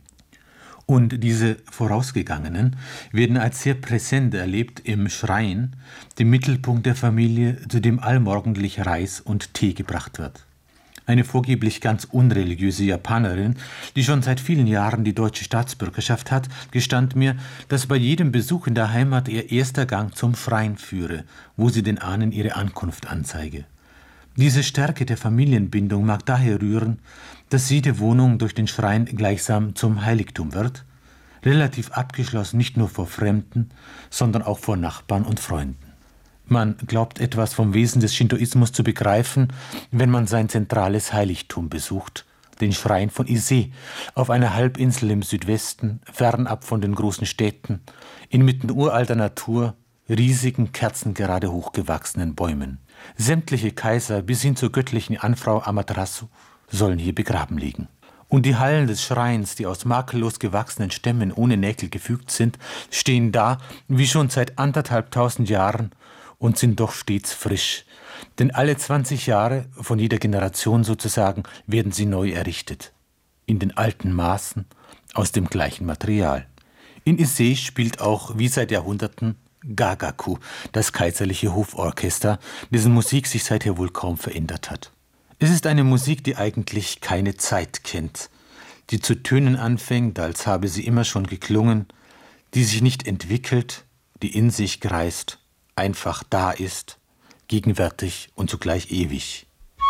Und diese Vorausgegangenen werden als sehr präsent erlebt im Schrein, dem Mittelpunkt der Familie, zu dem allmorgendlich Reis und Tee gebracht wird. Eine vorgeblich ganz unreligiöse Japanerin, die schon seit vielen Jahren die deutsche Staatsbürgerschaft hat, gestand mir, dass bei jedem Besuch in der Heimat ihr erster Gang zum Schrein führe, wo sie den Ahnen ihre Ankunft anzeige. Diese Stärke der Familienbindung mag daher rühren, dass jede Wohnung durch den Schrein gleichsam zum Heiligtum wird, relativ abgeschlossen nicht nur vor Fremden, sondern auch vor Nachbarn und Freunden. Man glaubt etwas vom Wesen des Shintoismus zu begreifen, wenn man sein zentrales Heiligtum besucht, den Schrein von Ise, auf einer Halbinsel im Südwesten, fernab von den großen Städten, inmitten uralter Natur, riesigen, kerzengerade hochgewachsenen Bäumen. Sämtliche Kaiser bis hin zur göttlichen Anfrau Amaterasu sollen hier begraben liegen. Und die Hallen des Schreins, die aus makellos gewachsenen Stämmen ohne Nägel gefügt sind, stehen da wie schon seit anderthalbtausend Jahren und sind doch stets frisch. Denn alle zwanzig Jahre, von jeder Generation sozusagen, werden sie neu errichtet. In den alten Maßen, aus dem gleichen Material. In Ise spielt auch, wie seit Jahrhunderten, Gagaku, das kaiserliche Hoforchester, dessen Musik sich seither wohl kaum verändert hat. Es ist eine Musik, die eigentlich keine Zeit kennt, die zu tönen anfängt, als habe sie immer schon geklungen, die sich nicht entwickelt, die in sich kreist, einfach da ist, gegenwärtig und zugleich ewig.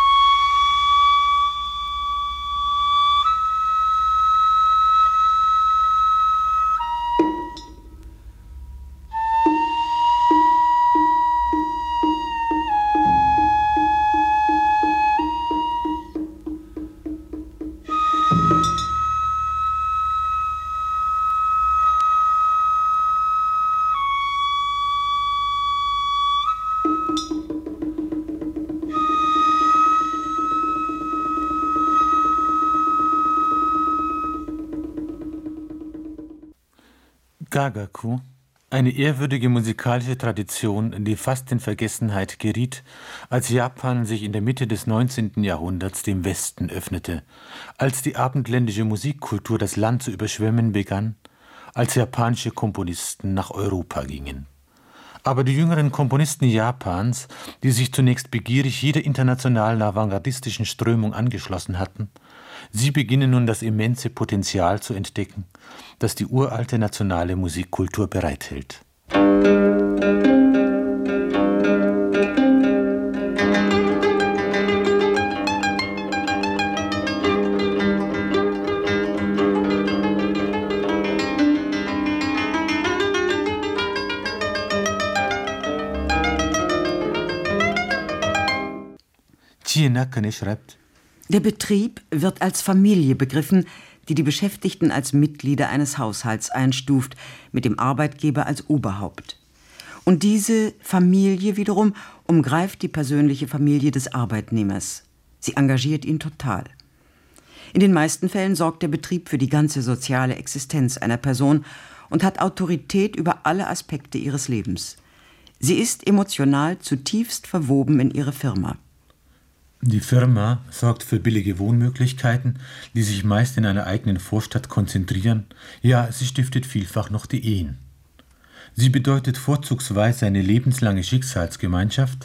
Gagaku, eine ehrwürdige musikalische Tradition, die fast in Vergessenheit geriet, als Japan sich in der Mitte des neunzehnten Jahrhunderts dem Westen öffnete, als die abendländische Musikkultur das Land zu überschwemmen begann, als japanische Komponisten nach Europa gingen. Aber die jüngeren Komponisten Japans, die sich zunächst begierig jeder internationalen avantgardistischen Strömung angeschlossen hatten, sie beginnen nun das immense Potenzial zu entdecken, das die uralte nationale Musikkultur bereithält. Chie Nakane schreibt: Der Betrieb wird als Familie begriffen, die die Beschäftigten als Mitglieder eines Haushalts einstuft, mit dem Arbeitgeber als Oberhaupt. Und diese Familie wiederum umgreift die persönliche Familie des Arbeitnehmers. Sie engagiert ihn total. In den meisten Fällen sorgt der Betrieb für die ganze soziale Existenz einer Person und hat Autorität über alle Aspekte ihres Lebens. Sie ist emotional zutiefst verwoben in ihre Firma. Die Firma sorgt für billige Wohnmöglichkeiten, die sich meist in einer eigenen Vorstadt konzentrieren. Ja, sie stiftet vielfach noch die Ehen. Sie bedeutet vorzugsweise eine lebenslange Schicksalsgemeinschaft,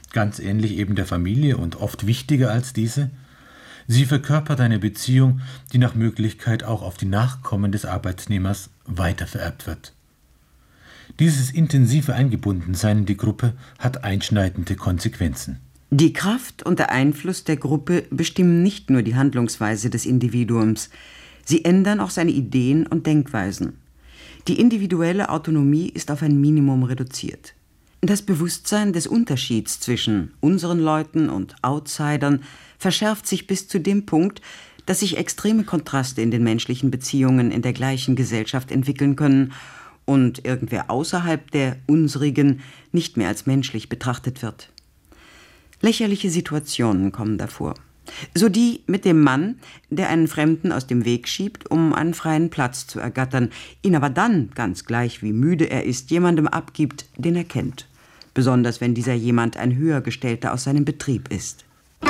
ganz ähnlich eben der Familie und oft wichtiger als diese. Sie verkörpert eine Beziehung, die nach Möglichkeit auch auf die Nachkommen des Arbeitnehmers weitervererbt wird. Dieses intensive Eingebundensein in die Gruppe hat einschneidende Konsequenzen. Die Kraft und der Einfluss der Gruppe bestimmen nicht nur die Handlungsweise des Individuums, sie ändern auch seine Ideen und Denkweisen. Die individuelle Autonomie ist auf ein Minimum reduziert. Das Bewusstsein des Unterschieds zwischen unseren Leuten und Outsidern verschärft sich bis zu dem Punkt, dass sich extreme Kontraste in den menschlichen Beziehungen in der gleichen Gesellschaft entwickeln können und irgendwer außerhalb der unsrigen nicht mehr als menschlich betrachtet wird. Lächerliche Situationen kommen davor. So die mit dem Mann, der einen Fremden aus dem Weg schiebt, um einen freien Platz zu ergattern, ihn aber dann, ganz gleich wie müde er ist, jemandem abgibt, den er kennt. Besonders wenn dieser jemand ein Höhergestellter aus seinem Betrieb ist.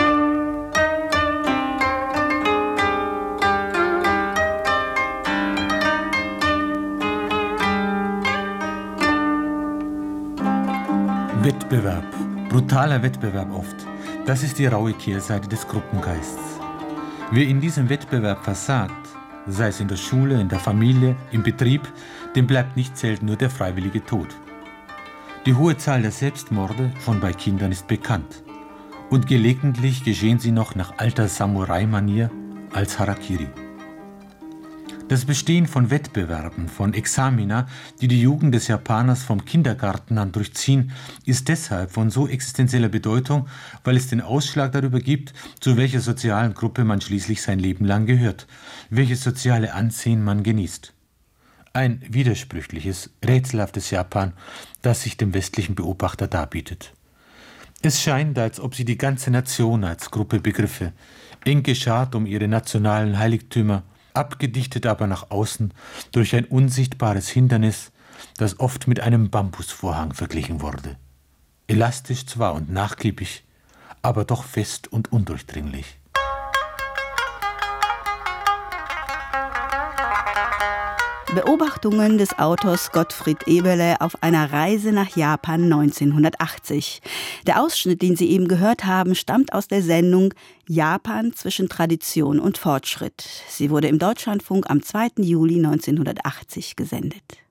Wettbewerb, brutaler Wettbewerb oft. Das ist die raue Kehrseite des Gruppengeists. Wer in diesem Wettbewerb versagt, sei es in der Schule, in der Familie, im Betrieb, dem bleibt nicht selten nur der freiwillige Tod. Die hohe Zahl der Selbstmorde von bei Kindern ist bekannt. Und gelegentlich geschehen sie noch nach alter Samurai-Manier als Harakiri. Das Bestehen von Wettbewerben, von Examina, die die Jugend des Japaners vom Kindergarten an durchziehen, ist deshalb von so existenzieller Bedeutung, weil es den Ausschlag darüber gibt, zu welcher sozialen Gruppe man schließlich sein Leben lang gehört, welches soziale Ansehen man genießt. Ein widersprüchliches, rätselhaftes Japan, das sich dem westlichen Beobachter darbietet. Es scheint, als ob sie die ganze Nation als Gruppe begriffe, eng geschart um ihre nationalen Heiligtümer, abgedichtet aber nach außen durch ein unsichtbares Hindernis, das oft mit einem Bambusvorhang verglichen wurde. Elastisch zwar und nachgiebig, aber doch fest und undurchdringlich. Beobachtungen des Autors Gottfried Eberle auf einer Reise nach Japan neunzehnhundertachtzig. Der Ausschnitt, den Sie eben gehört haben, stammt aus der Sendung Japan zwischen Tradition und Fortschritt. Sie wurde im Deutschlandfunk am zweiten Juli neunzehnhundertachtzig gesendet.